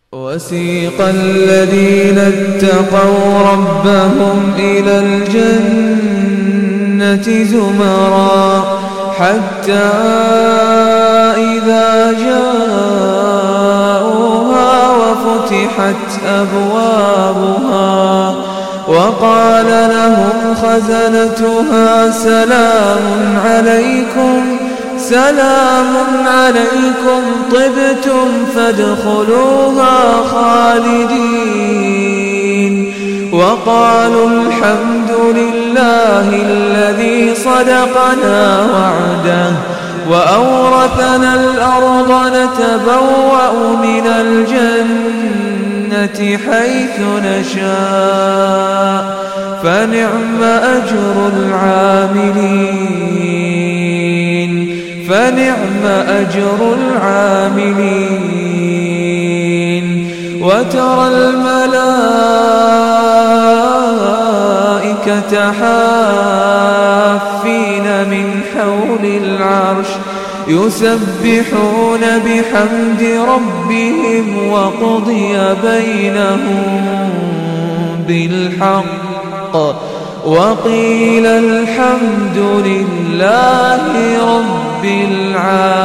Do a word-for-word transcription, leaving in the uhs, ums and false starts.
وسيق الذين اتقوا ربهم إلى الجنة زمرا حتى إذا جاءوها وفتحت أبوابها وقال لهم خزنتها سلام عليكم سلام عليكم طبتم فادخلوها خالدين وقالوا الحمد لله الذي صدقنا وعده وأورثنا الأرض نتبوأ من الجنة حيث نشاء فنعم أجر العاملين فنعم أجر العاملين وترى الملائكة حافين من حول العرش يسبحون بحمد ربهم وقضي بينهم بالحق وقيل الحمد لله رب العالمين.